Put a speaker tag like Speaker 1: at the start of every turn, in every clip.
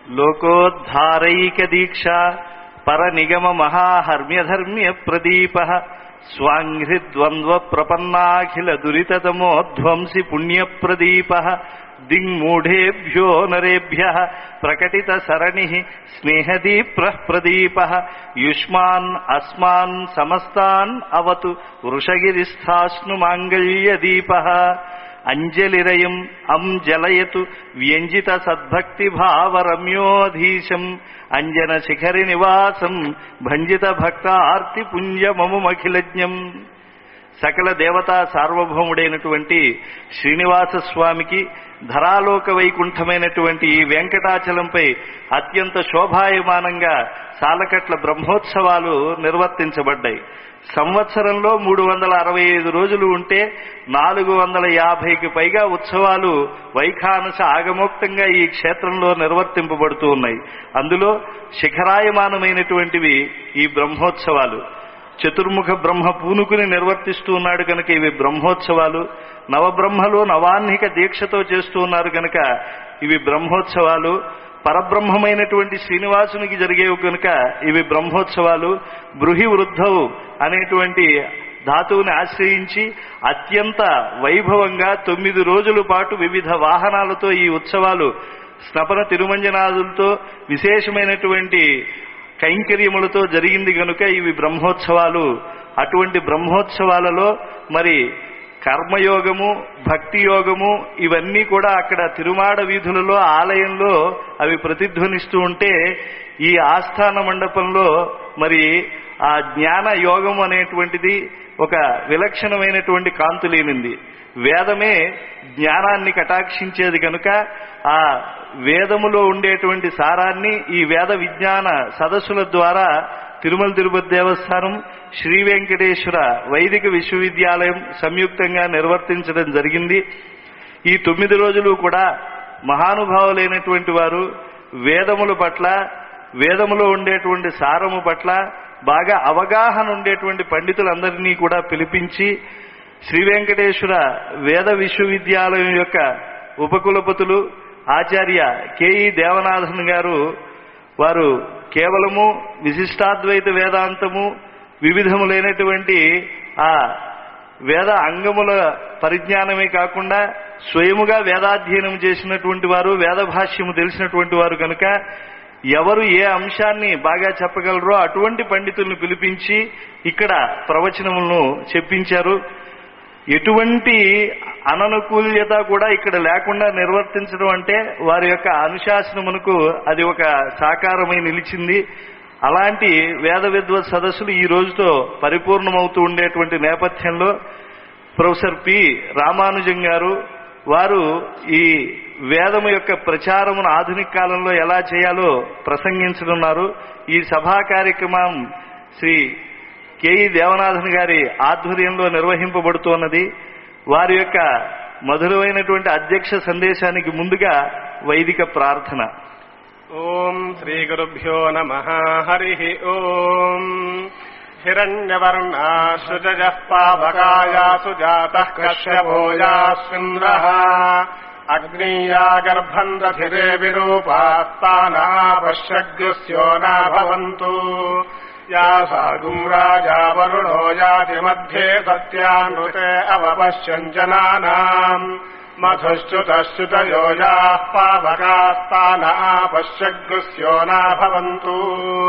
Speaker 1: లోకోద్ధారైక దీక్ష పరనిగమ మహాహర్మ్యధర్మ్య ప్రదీప స్వాంఘ్రిద్వంద్వ ప్రపన్నాఖిల దురితతమోధ్వంసి పుణ్యప్రదీప దింగ్మూఢేభ్యో నరేభ్యః ప్రకటిత సరణి స్నేహదీప్రః ప్రదీపః యుష్మాన్ అస్మాన్ సమస్తాన్ అవతు వృషగిరిస్థాస్ను మాంగళ్యదీపః అంజలిరయం అంజలయతు వ్యంజిత సద్భక్తిభావరమ్యోధీశం అంజన శిఖరి నివాసం భంజిత భక్తార్తి పుంజమముమఖిలజ్ఞం. సకల దేవతా సార్వభౌముడైనటువంటి శ్రీనివాస స్వామికి ధరాలోక వైకుంఠమైనటువంటి ఈ వెంకటాచలంపై అత్యంత శోభాయమానంగా సాలకట్ల బ్రహ్మోత్సవాలు నిర్వర్తించబడ్డాయి. సంవత్సరంలో 365 రోజులు ఉంటే 450కి పైగా ఉత్సవాలు వైఖానస ఆగమోక్తంగా ఈ క్షేత్రంలో నిర్వర్తింపబడుతూ ఉన్నాయి. అందులో శిఖరాయమానమైనటువంటివి ఈ బ్రహ్మోత్సవాలు. చతుర్ముఖ బ్రహ్మ పూనుకుని నిర్వర్తిస్తూ ఉన్నాడు కనుక ఇవి బ్రహ్మోత్సవాలు. నవబ్రహ్మలు నవాహ్నిక దీక్షతో చేస్తూ ఉన్నారు కనుక ఇవి బ్రహ్మోత్సవాలు. పరబ్రహ్మమైనటువంటి శ్రీనివాసునికి జరిగేవి కనుక ఇవి బ్రహ్మోత్సవాలు. బృహి వృద్ధవు అనేటువంటి ధాతువుని ఆశ్రయించి అత్యంత వైభవంగా 9 రోజుల పాటు వివిధ వాహనాలతో ఈ ఉత్సవాలు స్నపన తిరుమంజనాదులతో విశేషమైనటువంటి కైంకర్యములతో జరిగింది కనుక ఇవి బ్రహ్మోత్సవాలు. అటువంటి బ్రహ్మోత్సవాలలో మరి కర్మయోగము, భక్తి యోగము ఇవన్నీ కూడా అక్కడ తిరుమాడ వీధులలో ఆలయంలో అవి ప్రతిధ్వనిస్తూ ఉంటే ఈ ఆస్థాన మండపంలో మరి ఆ జ్ఞాన యోగం అనేటువంటిది ఒక విలక్షణమైనటువంటి కాంతులేనింది. వేదమే జ్ఞానాన్ని కటాక్షించేది కనుక ఆ వేదములో ఉండేటువంటి సారాన్ని ఈ వేద విజ్ఞాన సదస్సుల ద్వారా తిరుమల తిరుపతి దేవస్థానం, శ్రీ వెంకటేశ్వర వైదిక విశ్వవిద్యాలయం సంయుక్తంగా నిర్వర్తించడం జరిగింది. ఈ 9 రోజులు కూడా మహానుభావులైనటువంటి వారు వేదముల పట్ల, వేదములో ఉండేటువంటి సారము పట్ల బాగా అవగాహన ఉండేటువంటి పండితులందరినీ కూడా పిలిపించి శ్రీ వెంకటేశ్వర వేద విశ్వవిద్యాలయం యొక్క ఉపకులపతులు ఆచార్య కెఈ దేవనాథన్ గారు వారు కేవలము విశిష్టాద్వైత వేదాంతము వివిధములైనటువంటి ఆ వేద అంగముల పరిజ్ఞానమే కాకుండా స్వయముగా వేదాధ్యయనం చేసినటువంటి వారు, వేద భాష్యము తెలిసినటువంటి వారు కనుక ఎవరు ఏ అంశాన్ని బాగా చెప్పగలరో అటువంటి పండితులను పిలిపించి ఇక్కడ ప్రవచనములను చెప్పించారు. ఎటువంటి అననుకూల్యత కూడా ఇక్కడ లేకుండా నిర్వర్తించడం అంటే వారి యొక్క అనుశాసనమునకు అది ఒక సాకారమై నిలిచింది. అలాంటి వేద విద్వత్ సదస్సులు ఈ రోజుతో పరిపూర్ణమవుతూ ఉండేటువంటి నేపథ్యంలో ప్రొఫెసర్ పి రామానుజం గారు వారు ఈ వేదము యొక్క ప్రచారమును ఆధునిక కాలంలో ఎలా చేయాలో ప్రసంగించనున్నారు. ఈ సభా కార్యక్రమం శ్రీ కెఈ దేవనాథన్ గారి ఆధ్వర్యంలో నిర్వహింపబడుతున్నది. వారి యొక్క మధురమైనటువంటి అధ్యక్ష సందేశానికి ముందుగా వైదిక ప్రార్థన.
Speaker 2: ఓం శ్రీ గురుభ్యో నమః. హరి ఓం. హిరణ్యవర్ణాశ్రుజః పావకాయాసు జాతః కశ్యపోయాస్మింద్రః అగ్నియా గర్భం దధిరే విరూపాస్తానా పశ్యగ్స్యో నా భవంతు యాసాగుం రాజా వరుణో యాతి మధ్యే సత్యానృతే అవపశ్యంజనానాం మధుశ్చుతశ్చుతయో యాః పావకాస్తానా పశ్యగ్స్యో నా భవంతు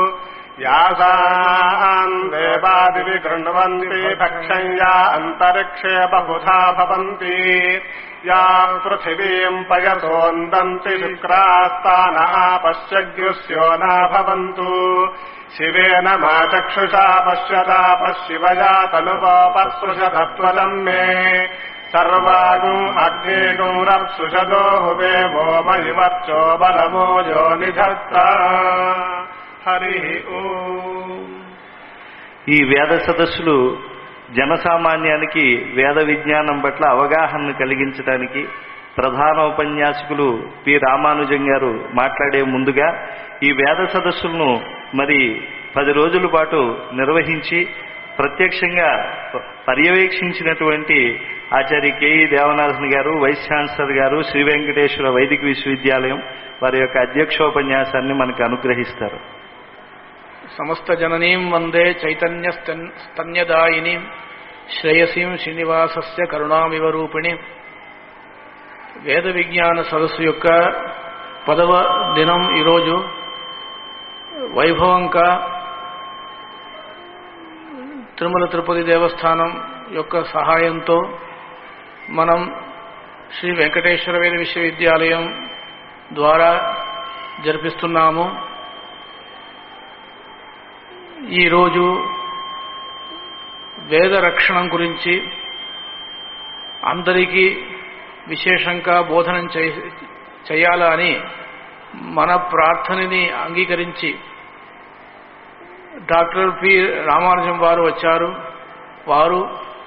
Speaker 2: యాసాం దేవాదివి గృణ్వంతి భక్షం యా అంతరిక్షే బహుధా భవంతి యా పృథివీం పయసోందంతి శుక్రాస్తానా పశ్యగ్స్యో నా భవంతు శివేన మా చక్షుషా పశ్యతా పశ్చివయా తనుపోపస్పృశతత్వలం మే సర్వాగుం అగ్నిగుం రప్సుషదో హువే మోమహివర్చో బలమోజో నిధత్త. హరి ఓం.
Speaker 1: ఈ వేద సదస్సులు జనసామాన్యానికి వేద విజ్ఞానం పట్ల అవగాహనను కలిగించడానికి ప్రధాన ఉపన్యాసకులు పి రామానుజం గారు మాట్లాడే ముందుగా ఈ వేద సదస్సులను మరి 10 రోజుల పాటు నిర్వహించి ప్రత్యక్షంగా పర్యవేక్షించినటువంటి ఆచార్య కెఈ దేవనాథన్ గారు, వైస్ ఛాన్సలర్ గారు, శ్రీ వెంకటేశ్వర వైదిక విశ్వవిద్యాలయం వారి యొక్క అధ్యక్షోపన్యాసాన్ని మనకు అనుగ్రహిస్తారు.
Speaker 3: సమస్త జననీం వందే చైతన్య స్తన్యదాయినీం శ్రేయసీం శ్రీనివాసస్య కరుణామివ రూపిణి. వేద విజ్ఞాన సదస్సు యొక్క 10వ దినం ఈరోజు వైభవంగా తిరుమల తిరుపతి దేవస్థానం యొక్క సహాయంతో మనం శ్రీ వెంకటేశ్వర వేద విశ్వవిద్యాలయం ద్వారా జరిపిస్తున్నాము. ఈరోజు వేద రక్షణం గురించి అందరికీ విశేషంగా బోధనం చేయాలని మన ప్రార్థనని అంగీకరించి డాక్టర్ పి రామానుజం వారు వచ్చారు. వారు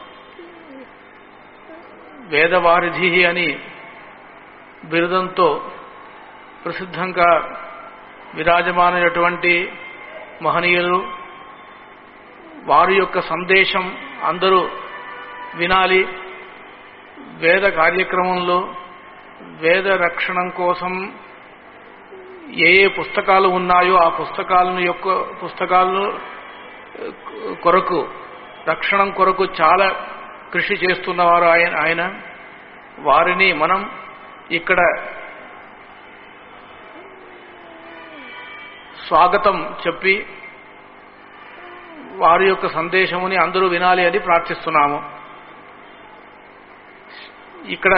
Speaker 3: వేదవారిధి అని బిరుదంతో ప్రసిద్ధంగా విరాజమానమైనటువంటి మహనీయులు. వారి యొక్క సందేశం అందరూ వినాలి. వేద కార్యక్రమంలో వేద రక్షణం కోసం ఏ ఏ పుస్తకాలు ఉన్నాయో ఆ పుస్తకాలను కొరకు రక్షణం కొరకు చాలా కృషి చేస్తున్నవారు ఆయన. వారిని మనం ఇక్కడ స్వాగతం చెప్పి వారి యొక్క సందేశముని అందరూ వినాలి అని ప్రార్థిస్తున్నాము. ఇక్కడ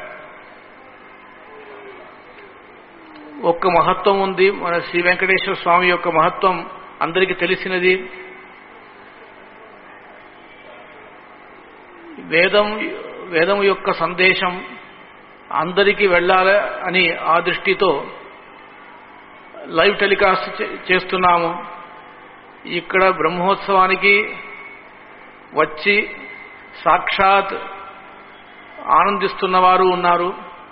Speaker 3: ఒక్క మహత్వం ఉంది. మన శ్రీ వెంకటేశ్వర స్వామి యొక్క మహత్వం అందరికీ తెలిసినది. వేదం యొక్క సందేశం అందరికీ వెళ్ళాలి అని ఆ దృష్టితో లైవ్ టెలికాస్ట్ చేస్తున్నాము. ఇక్కడ బ్రహ్మోత్సవానికి వచ్చి సాక్షాత్ ఆనందిస్తున్నవారు ఉన్నారు.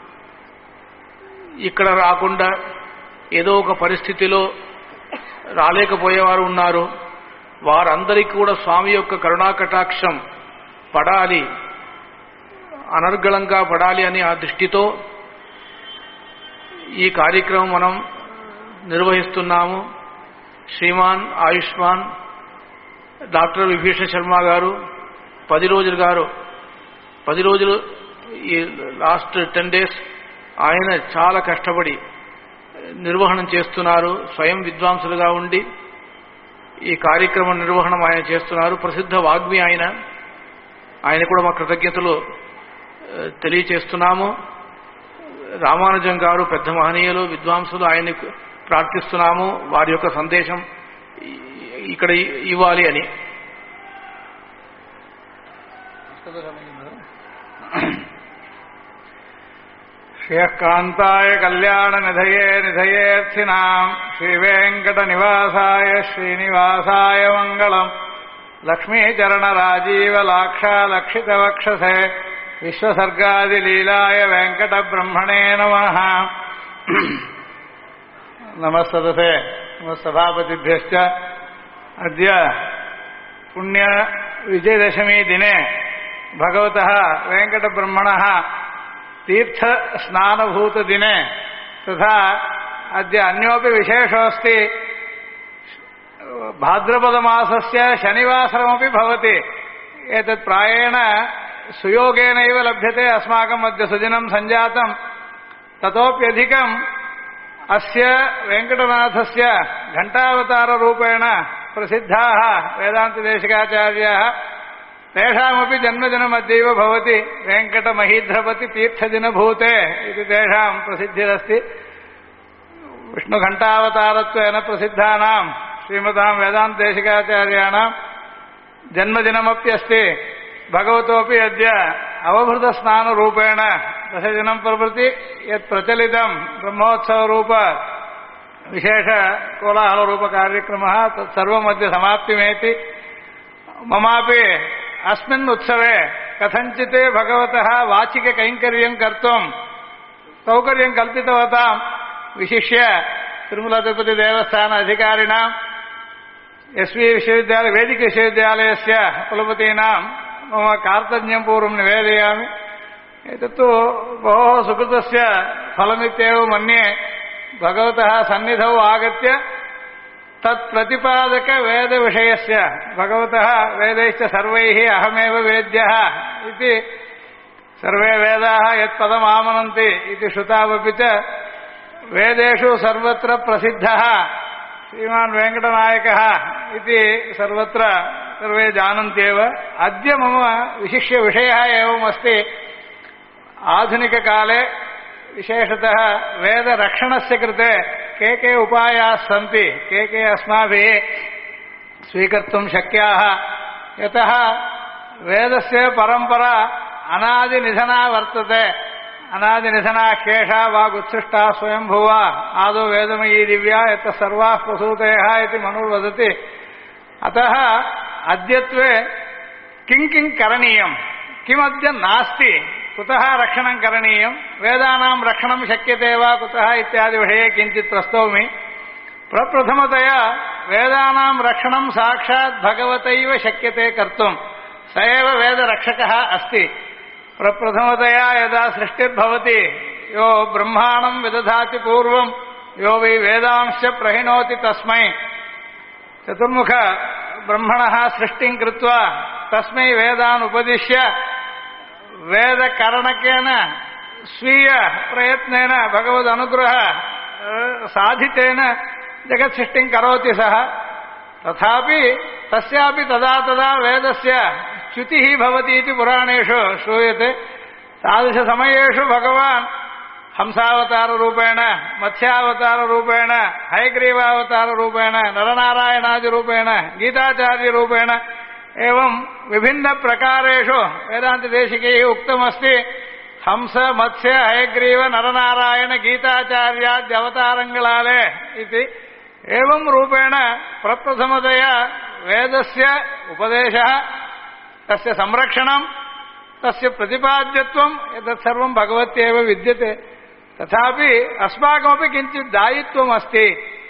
Speaker 3: ఇక్కడ రాకుండా ఏదో ఒక పరిస్థితిలో రాలేకపోయేవారు ఉన్నారు. వారందరికీ కూడా స్వామి యొక్క కరుణాకటాక్షం పడాలి, అనర్గళంగా పడాలి అని ఆ దృష్టితో ఈ కార్యక్రమం మనం నిర్వహిస్తున్నాము. శ్రీమాన్ ఆయుష్మాన్ డాక్టర్ విభీషణ శర్మ గారు 10 రోజులు ఈ లాస్ట్ 10 days ఆయన చాలా కష్టపడి నిర్వహణం చేస్తున్నారు. స్వయం విద్వాంసులుగా ఉండి ఈ కార్యక్రమ నిర్వహణం ఆయన చేస్తున్నారు. ప్రసిద్ధ వాగ్మి ఆయన కూడా మా కృతజ్ఞతలు తెలియచేస్తున్నాము. రామానుజం గారు పెద్ద మహనీయులు, విద్వాంసులు, ఆయన్ని ప్రార్థిస్తున్నాము వారి యొక్క సందేశం ఇక్కడ ఇవ్వాలి అని.
Speaker 4: శ్రీకాంతాయ కళ్యాణ నిధయే నిధయేర్థినాం శ్రీవేంకట నివాసాయ శ్రీనివాసాయ మంగళం. లక్ష్మీచరణ రాజీవ లాక్షాలక్షిత వక్షసే విశ్వసర్గాదిలీలాయ వెంకట బ్రహ్మణే నమః. నమస్తతే నమస్తభాపతిభ్యశ్చ. అద్య పుణ్య విజయదశమి దినే భగవతః వెంకట బ్రహ్మణः तीर्थ स्नानभूत दिने तथा अद्य अन्योपि विशेषोऽस्ति. भाद्रपद मासस्य शनिवासरमपि भवति. एतत् प्रायेण सुयोगेनैव लभ्यते. अस्माकम् अद्य सुदिनं सञ्जातं. ततोप्यधिकम् अस्य वेङ्कटनाथस्य घण्टावताररूपेण प्रसिद्धाः वेदान्तदेशिकाचार्याः तेषामपि जन्मदिनमद्यैव भवति. वेङ्कटमहीध्रपति तीर्थदिनभूते इति तेषां प्रसिद्धिरस्ति. विष्णुघण्टावतारत्वेन प्रसिद्धानां श्रीमतां वेदान्तदेशिकाचार्याणां जन्मदिनमप्यस्ति. भगवतोऽपि अद्य अवभृतस्नानरूपेण 10 दिनं प्रभृति यत् प्रचलितं ब्रह्मोत्सवरूप विशेष कोलाहलरूपकार्यक्रमः तत्सर्वमद्य समाप्तिमेति. ममापि अस्मिन् उत्सवे कथञ्चित् भगवतः वाचिक कैङ्कर्यं कर्तुं सौकर्यं कल्पितवतां विशिष्य तिरुमला तिरुपति देवस्थान अधिकारिणां एसवी विश्वविद्यालय वैदिक विश्वविद्यालयस्य कुलपतीनां मम कार्तज्ञं पूर्वं निवेदयामि। एतत्तु बहोः सुकृतस्य फलमित्येव मन्ये। भगवतः सन्निधौ आगत्य तत्प्रतिपादकवेदविषयस्य भगवतः वेदैश्च सर्वैः अहमेव वेद्यः इति सर्वे वेदाः यत्पदमामनन्ति इति श्रुतावपि च वेदेषु सर्वत्र प्रसिद्धः श्रीमान् वेङ्कटनायकः इति सर्वत्र सर्वे जानन्त्येव। अद्य मम विशिष्य विषयः एवमस्ति। आधुनिककाले विशेषतः वेदरक्षणस्य कृते के उपायाः सन्ति, के अस्माभिः स्वीकर्तुं शक्याः। यतः वेदस्य परम्परा अनादिनिधना वर्तते। अनादिनिधना शेषा वागुत्सृष्टा स्वयंभुवा आदौ वेदमयी दिव्या यत् सर्वाः प्रसूतयः इति मनुर्वदति। अतः अद्यत्वे किं करणीयं, किमद्य नास्ति, कुतः रक्षणं करणीयं, वेदानां रक्षणं शक्यते वा कुतः इत्यादि विषये किञ्चित् प्रस्तौमि। प्रप्रथमतया वेदानां रक्षणं साक्षात् भगवतैव शक्यते कर्तुं। स एव वेदरक्षकः अस्ति। प्रप्रथमतया यदा सृष्टिर्भवति यो ब्रह्माणं विदधाति पूर्वं यो वै वेदांश्च प्रहिणोति तस्मै। चतुर्मुख ब्रह्मणः सृष्टिं कृत्वा तस्मै वेदान् उपदिश्य वेदकरणकेन स्वीय प्रयत्नेन भगवदनुग्रह साधितेन जगत्सृष्टिं करोति सः। तथापि तस्यापि तदा तदा वेदस्य च्युतिः भवति इति पुराणेषु श्रूयते। तादृशसमयेषु भगवान् हंसावताररूपेण, मत्स्यावताररूपेण, हयग्रीवावताररूपेण, नरनारायणादिरूपेण, गीताचार्यरूपेण एवं विभिन्नप्रकारेषु वेदान्तदेशिकैः उक्तमस्ति। हंस, मत्स्य, हयग्रीव, नरनारायण, गीताचार्याद्यवतारङ्गलाले इति। एवं रूपेण प्रप्रथमतया वेदस्य उपदेशः, तस्य संरक्षणं, तस्य प्रतिपाद्यत्वं एतत् सर्वं भगवत्येव विद्यते। तथापि अस्माकमपि किञ्चित् दायित्वमस्ति।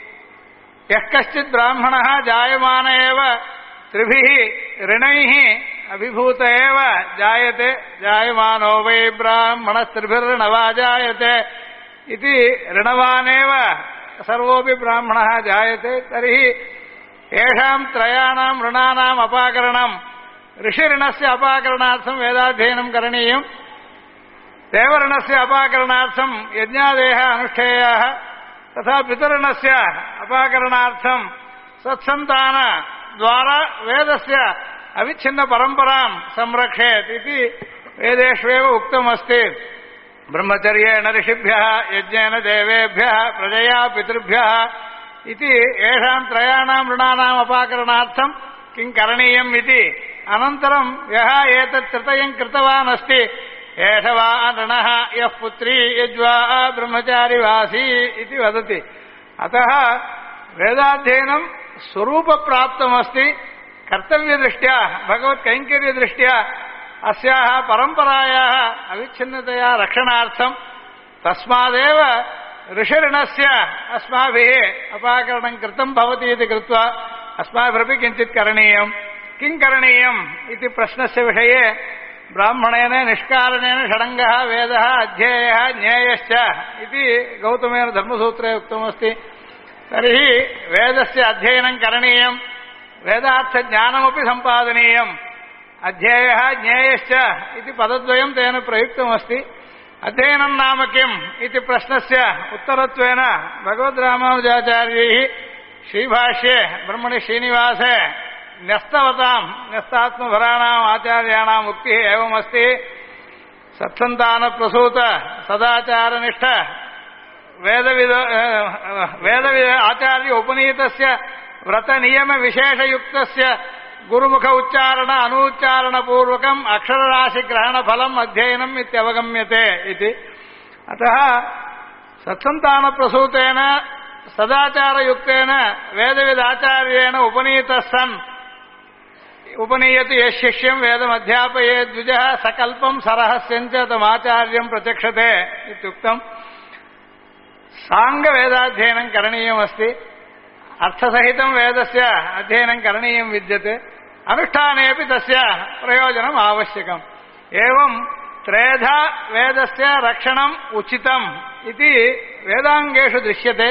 Speaker 4: यः कश्चित् ब्राह्मणः जायमान एव त्रिभिः ऋणैः अभिभूत एव जायते। जायमानो वै ब्राह्मणस्त्रिभिर्णवा जायते इति ऋणवानेव सर्वोऽपि ब्राह्मणः जायते। तर्हि येषां त्रयाणां ऋणानाम् अपाकरणं, ऋषिऋणस्य अपाकरणार्थं वेदाध्ययनं करणीयम्। देवऋणस्य अपाकरणार्थं यज्ञादयः अनुष्ठेयाः। तथा पितृऋणस्य अपाकरणार्थं सत्सन्तानद्वारा वेदस्य अविच्छिन्नपरम्परां संरक्षेत् इति वेदेष्वेव उक्तमस्ति। ब्रह्मचर्येण ऋषिभ्यः, यज्ञेन देवेभ्यः, प्रजया पितृभ्यः इति येषां त्रयाणां ऋणानाम् अपाकरणार्थं किं करणीयम् इति। अनन्तरं यः एतत् तृतीयं कृतवान् अस्ति एष वा ऋणः यः पुत्री यज्वा ब्रह्मचारिवासी इति वदति। अतः वेदाध्ययनं स्वरूपप्राप्तमस्ति। कर्तव्यदृष्ट्या, भगवत्कैङ्कर्यदृष्ट्या अस्याः परम्परायाः अविच्छिन्नतया रक्षणार्थं तस्मादेव ऋषिऋणस्य अस्माभिः अपाकरणं कृतं भवति इति कृत्वा अस्माभिरपि किञ्चित् करणीयम्। किं करणीयम् इति प्रश्नस्य विषये ब्राह्मणेन निष्कारणेन षडङ्गः वेदः अध्येयः ज्ञेयश्च इति गौतमेन धर्मसूत्रे उक्तमस्ति। तर्हि वेदस्य अध्ययनं करणीयम्, वेदार्थज्ञानमपि सम्पादनीयम्। अध्येयः ज्ञेयश्च इति पदद्वयं तेन प्रयुक्तमस्ति। अध्ययनं नाम किम् इति प्रश्नस्य उत्तरत्वेन भगवद्रामानुजाचार्यैः श्रीभाष्ये ब्रह्मणि श्रीनिवासे न्यस्तात्मभराणाम् आचार्याणाम् उक्तिः एवमस्ति। सत्सन्तानप्रसूत सदाचारनिष्ठ वेदविद आचार्य उपनीतस्य व्रतनियमविशेषयुक्तस्य गुरुमुख उच्चारण अनूच्चारणपूर्वकम् अक्षरराशिग्रहणफलम् अध्ययनम् इत्यवगम्यते इति। अतः सत्सन्तानप्रसूतेन सदाचारयुक्तेन वेदविदाचार्येण उपनीतः सन् उपनीयति यः शिष्यं वेदमध्यापयेत् द्विजः सकल्पं सरहस्यञ्च तमाचार्यं प्रचक्षते इत्युक्तम्। साङ्गवेदाध्ययनं करणीयमस्ति। अर्थसहितं वेदस्य अध्ययनं करणीयं विद्यते। अनुष्ठानेऽपि तस्य प्रयोजनम् आवश्यकम् एवं त्रेधा वेदस्य रक्षणम् उचितम् इति वेदाङ्गेषु दृश्यते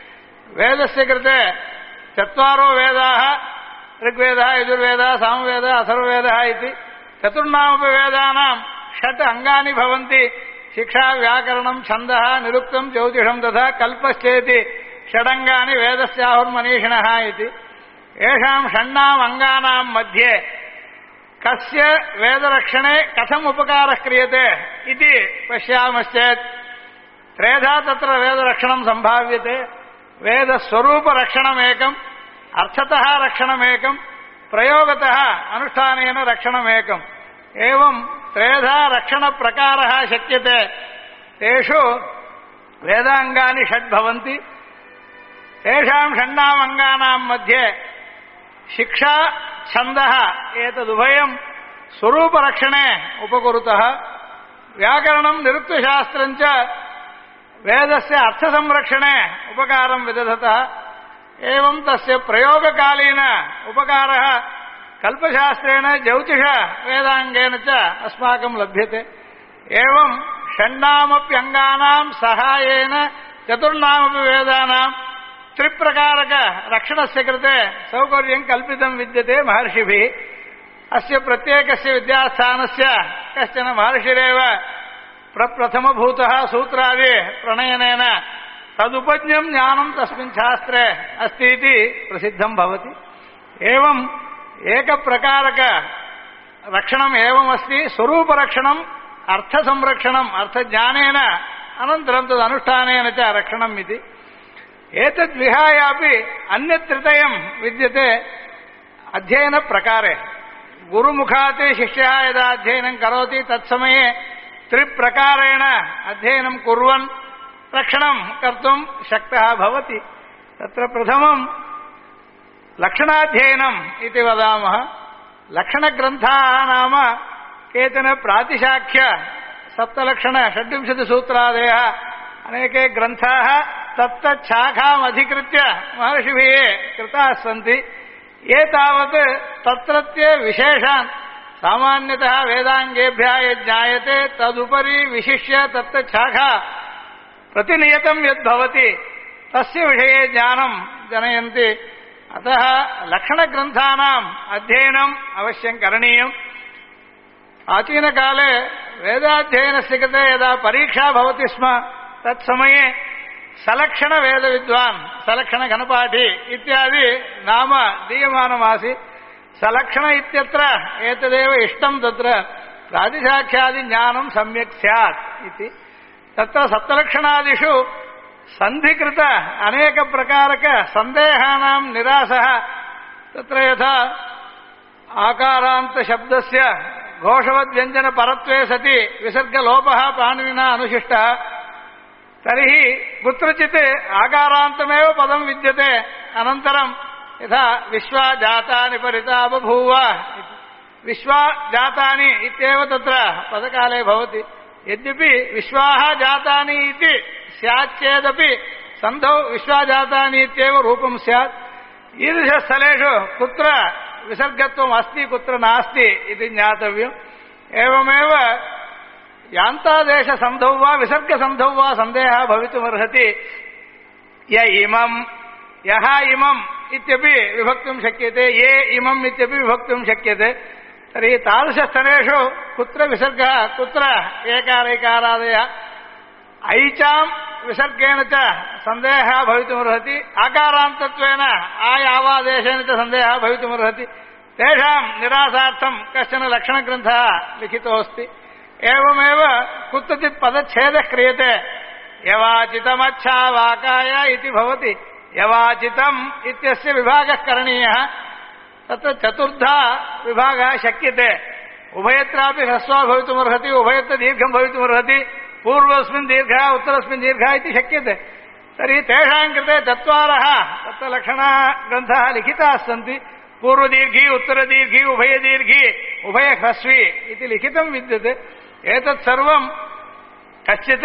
Speaker 4: वेदस्य कृते चत्वारो वेदाः ऋग्वेदः यजुर्वेदः सामवेदः अथर्ववेदः इति चतुर्णामपि वेदानां 6 अङ्गानि भवन्ति शिक्षा व्याकरणं छन्दः निरुक्तं ज्योतिषं तथा कल्पश्चेति 6 अङ्गानि वेदस्याहुर्मनीषिणः इति येषां 6 अङ्गानां मध्ये कस्य वेदरक्षणे कथम् उपकारः क्रियते इति पश्यामश्चेत् त्रेधा तत्र वेदरक्षणं सम्भाव्यते वेदस्वरूपरक्षणमेकम् अर्थतः रक्षणमेकम् प्रयोगतः अनुष्ठानेन रक्षणमेकम् एवं त्रेधा रक्षणप्रकारः शक्यते तेषु वेदाङ्गानि 6 भवन्ति तेषां 6 अङ्गानां मध्ये शिक्षा छन्दः एतदुभयं स्वरूपरक्षणे उपकुरुतः व्याकरणं निरुक्तशास्त्रं च वेदस्य अर्थसंरक्षणे उपकारं विदधतः एवं तस्य प्रयोगकालीन उपकारः कल्पशास्त्रेण ज्योतिष वेदाङ्गेन च अस्माकं लभ्यते एवं 6 अङ्गानां सहायेन 4 वेदानां त्रिप्रकारक रक्षणस्य कृते सौकर्यं कल्पितं विद्यते महर्षिभिः अस्य प्रत्येकस्य विद्यास्थानस्य कश्चन महर्षिरेव प्रप्रथमभूतः सूत्रादि प्रणयनेन तदुपज्ञं ज्ञानं तस्मिन् शास्त्रे अस्ति इति प्रसिद्धं भवति एवं एकप्रकारक रक्षणम् एवमस्ति स्वरूपरक्षणम् अर्थसंरक्षणम् अर्थज्ञानेन अनन्तरं तदनुष्ठानेन च रक्षणम् इति एतद्विहायापि अन्यत्रितयं विद्यते अध्ययनप्रकारे गुरुमुखात् शिष्यः यदा अध्ययनं करोति तत्समये त्रिप्रकारेण अध्ययनं कुर्वन् रक्षणं कर्तुं शक्तः भवति तत्र प्रथमं लक्षणाध्ययनम् इति वदामः लक्षणग्रन्थाः नाम केचन प्रातिशाख्य सप्तलक्षण 26 सूत्रादयः अनेके ग्रन्थाः तत्तच्छाखाम् अधिकृत्य महर्षिभिः कृताः सन्ति ये तावत् तत्रत्य विशेषान् सामान्यतः वेदाङ्गेभ्यः यज्ञायते तदुपरि विशिष्य तत्तच्छाखा प्रतिनियतं यद्भवति तस्य विषये ज्ञानं जनयन्ति अतः लक्षणग्रन्थानाम् अध्ययनम् अवश्यं करणीयम् प्राचीनकाले वेदाध्ययनस्य कृते यदा परीक्षा भवति स्म तत्समये सलक्षण वेदविद्वान् सलक्षण घनपाठी इत्यादि नाम दीयमानमासीत् सलक्षण इत्यत्र एतदेव इष्टं तत्र प्रातिशाख्यादि ज्ञानं सम्यक् स्यात् इति तत्र सप्तलक्षणादिषु सन्धिकृत अनेक प्रकारक सन्देहानां निरासः तत्र यथा आकारान्त शब्दस्य घोषवद्व्यञ्जन परत्वे सति विसर्गलोपः पाणिनिना अनुशिष्टः तर्हि कुत्रचित् आकारान्तमेव पदं विद्यते अनन्तरं यथा विश्वा जातानि परिता बभूव विश्वा जातानि इत्येव तत्र पदकाले भवति यद्यपि विश्वाः जातानि इति स्यात् चेदपि सन्धौ विश्वा जातानि इत्येव रूपं स्यात् ईदृशस्थलेषु कुत्र विसर्गत्वम् अस्ति कुत्र नास्ति इति ज्ञातव्यम् एवमेव यान्तादेशसन्धौ वा विसर्गसन्धौ वा सन्देहः भवितुमर्हति य इमम् यः इमम् इत्यपि विभक्तुं शक्यते ये इमम् इत्यपि विभक्तुं शक्यते तर्हि तादृशस्थलेषु कुत्र विसर्गः कुत्र एकारैकारादयः ऐचां विसर्गेण च सन्देहः भवितुमर्हति आकारान्तत्वेन आयावादेशेन च सन्देहः भवितुमर्हति तेषां निरासार्थं कश्चन लक्षणग्रन्थः लिखितोऽस्ति एवमेव कुत्रचित् पदच्छेदः क्रियते यवाचितमच्छावाकाय इति भवति यवाचितम् इत्यस्य विभागः करणीयः तत्र चतुर्धा विभागः शक्यते उभयत्रापि ह्रस्वः भवितुमर्हति उभयत्र दीर्घं भवितुमर्हति पूर्वस्मिन् दीर्घः उत्तरस्मिन् दीर्घः इति शक्यते तर्हि तेषां कृते चत्वारः तत्र लक्षणग्रन्थाः लिखिताः सन्ति पूर्वदीर्घी उत्तरदीर्घी उभयदीर्घी उभयह्रस्वी इति लिखितं विद्यते एतत् सर्वं कश्चित्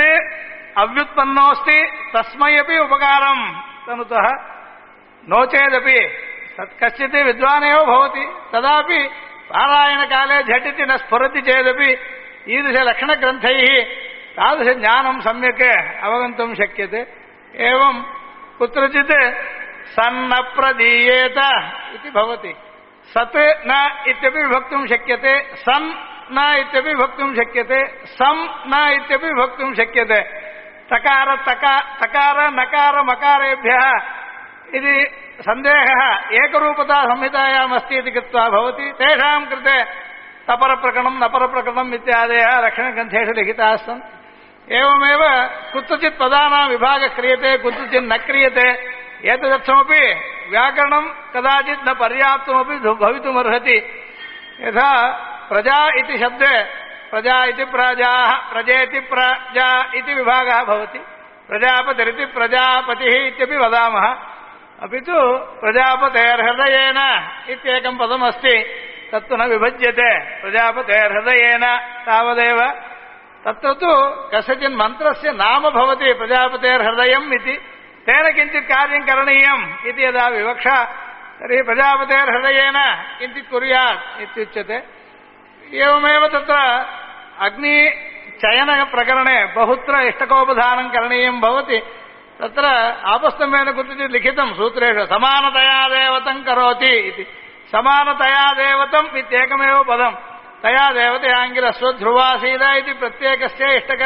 Speaker 4: अव्युत्पन्नोऽस्ति तस्मै अपि उपकारं तनुतः नो चेदपि कश्चित् विद्वानेव भवति तदापि पारायणकाले झटिति न स्फुरति चेदपि ईदृशलक्षणग्रन्थैः तादृशज्ञानं सम्यक् अवगन्तुं शक्यते। एवं कुत्रचित् सन्न प्रदीयेत इति भवति। सत् न इत्यपि विभक्तुं शक्यते, सन् न इत्यपि विभक्तुं शक्यते, सम् न इत्यपि विभक्तुं शक्यते। तकार तकार नकार मकारेभ्यः इति सन्देहः एकरूपता संहितायाम् अस्ति इति कृत्वा भवति। तेषां कृते तपरप्रकरणं नपरप्रकरणम् इत्यादयः लक्षणग्रन्थेषु लिखिताः सन्। एवमेव कुत्रचित् पदानां विभागः क्रियते, कुत्रचित् न क्रियते। एतदर्थमपि व्याकरणं कदाचित् न पर्याप्तमपि भवितुमर्हति। यथा प्रजा इति शब्दे प्रजा इति प्रजाः, प्रजेति प्रजा इति विभागः भवति। प्रजापतिरिति प्रजापतिः इत्यपि वदामः। अपि तु प्रजापतेर्हृदयेन इत्येकं पदमस्ति, तत्तु न विभज्यते। प्रजापतेर्हृदयेन तावदेव। तत्र तु कस्यचिन् मन्त्रस्य नाम भवति प्रजापतेर्हृदयम् इति, तेन किञ्चित् कार्यं करणीयम् इति यदा विवक्षा, तर्हि प्रजापतेर्हृदयेन किञ्चित् कुर्यात् इत्युच्यते। एवमेव तत्र अग्निचयनप्रकरणे बहुत्र इष्टकोपधानं करणीयं भवति। तत्र आपस्तम्भेन कुत्रचित् लिखितं सूत्रेषु समानतया देवतं करोति इति। समानतया देवतम् इत्येकमेव पदं। तया देवतयाङ्गिरस्वध्रुवासीद इति प्रत्येकस्य इष्टक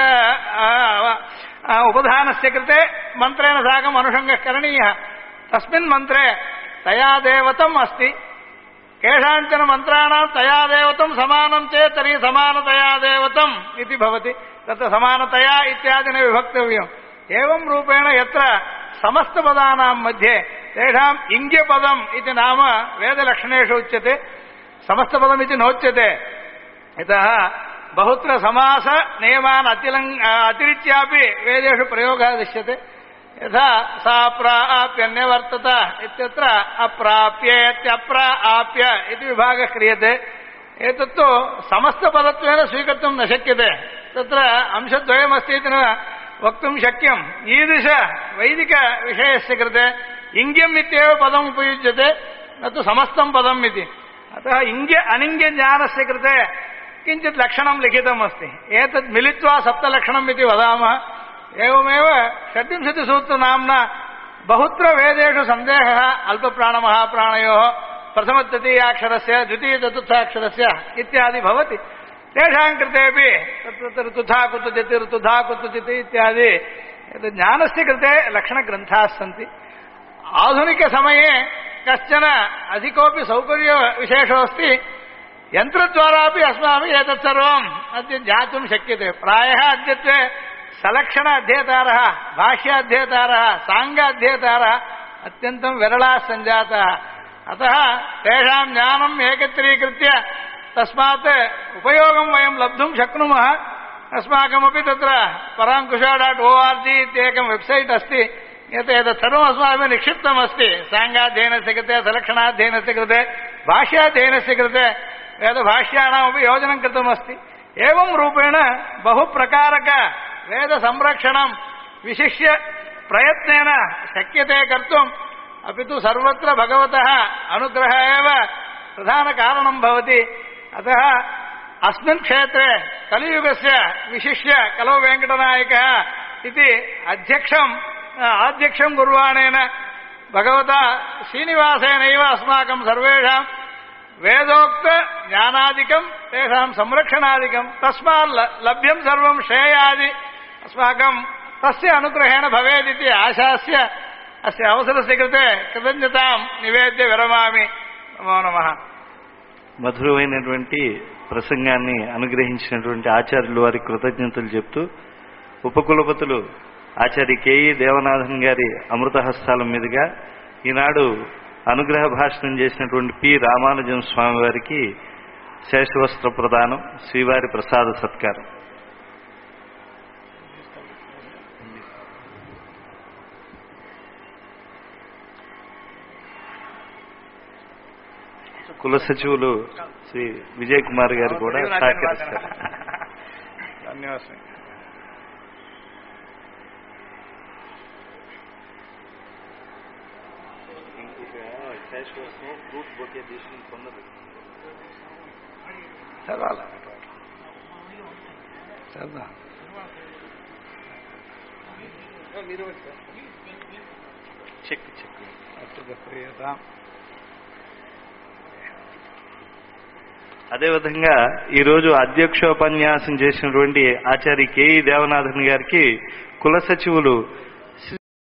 Speaker 4: उपधानस्य कृते मन्त्रेण साकम् अनुषङ्गः करणीयः। तस्मिन् मन्त्रे तया देवतम् अस्ति। केषाञ्चन मन्त्राणां तया देवतं समानं चेत् तर्हि समानतया देवतम् इति भवति। तत्र समानतया इत्यादिना विभक्तव्यम्। एवं रूपेण यत्र समस्तपदानां मध्ये तेषाम् इङ्ग्यपदम् इति नाम वेदलक्षणेषु उच्यते, समस्तपदमिति नोच्यते। यतः बहुत्र समास नियमान् अतिरिच्यापि वेदेषु प्रयोगः दृश्यते। यथा सा प्राप्यन्यवर्तत इत्यत्र अप्राप्येत्यप्राप्य इति विभागः क्रियते। एतत्तु समस्तपदत्वेन स्वीकर्तुं न शक्यते। तत्र अंशद्वयमस्ति इति न वक्तुं शक्यम्। ईदृश वैदिकविषयस्य कृते इङ्ग्यम् इत्येव पदम् उपयुज्यते, न तु समस्तं पदम् इति। अतः इङ्ग्य अनिङ्ग्यज्ञानस्य कृते किञ्चित् लक्षणं लिखितमस्ति। एतत् मिलित्वा सप्तलक्षणम् इति वदामः। एवमेव षड्विंशतिसूत्रनाम्ना बहुत्र वेदेषु सन्देहः अल्पप्राणमहाप्राणयोः प्रथमतृतीयाक्षरस्य द्वितीयचतुर्थाक्षरस्य इत्यादि भवति। तेषां कृतेपि तत्र ऋतुधा कुत्रचित् ऋतुधा कुत्रचित् इत्यादि ज्ञानस्य कृते लक्षणग्रन्थाः सन्ति। आधुनिकसमये कश्चन अधिकोऽपि सौकर्यविशेषोऽस्ति। यन्त्रद्वारापि अस्माभिः एतत् सर्वम् अद्य ज्ञातुं शक्यते। प्रायः अद्यत्वे सलक्षण अध्येतारः, भाष्याध्येतारः, साङ्गाध्येतारः अत्यन्तं विरलाः सञ्जाताः। अतः तेषां ज्ञानम् एकत्रीकृत्य तस्मात् उपयोगं वयं लब्धुं शक्नुमः। अस्माकमपि तत्र पराङ्कुश.org इत्येकं वेब्सैट् अस्ति। एतत् सर्वम् अस्माभिः निक्षिप्तमस्ति। साङ्गाध्ययनस्य कृते, सलक्षणाध्ययनस्य कृते, भाष्याध्ययनस्य कृते वेदभाष्याणामपि योजनं कृतमस्ति। एवं रूपेण बहुप्रकारक वेदसंरक्षणं विशिष्य प्रयत्नेन शक्यते कर्तुम्। अपि तु सर्वत्र भगवतः अनुग्रहः एव प्रधानकारणं भवति। अतः अस्मिन् क्षेत्रे कलियुगस्य विशिष्य कलौ वेङ्कटनायकः इति आध्यक्षं कुर्वाणेन भगवता श्रीनिवासेनैव अस्माकं सर्वेषां वेदोक्त ज्ञानादिकं तेषां संरक्षणादिकं तस्मात् लभ्यं सर्वं श्रेयादि अस्माकं तस्य अनुग्रहेण भवेदिति आशास्य अस्य अवसरस्य कृते कृतज्ञतां निवेद्य विरमामि। नमो नमः।
Speaker 1: మధురమైనటువంటి ప్రసంగాన్ని అనుగ్రహించినటువంటి ఆచార్యులు వారికి కృతజ్ఞతలు చెప్తూ ఉపకులపతులు ఆచార్య కేఈ దేవనాథన్ గారి అమృతహస్తాల మీదుగా ఈనాడు అనుగ్రహ భాషణం చేసినటువంటి పి రామానుజం స్వామి వారికి శేషవస్త్ర ప్రదానం, శ్రీవారి ప్రసాద సత్కారం. కుల సచివులు శ్రీ విజయ్ కుమార్ గారు కూడా సహకరిస్తారు.
Speaker 4: ధన్యవాదాలు.
Speaker 1: క్యాష్ కోసం ఫ్రూట్ బొకే తీసుకుని కొందరు
Speaker 4: చదవాలి చదువు
Speaker 1: చెక్ అదేవిధంగా ఈరోజు అధ్యక్షోపన్యాసం చేసినటువంటి ఆచార్య కేఈ దేవనాథన్ గారికి కుల సచివులు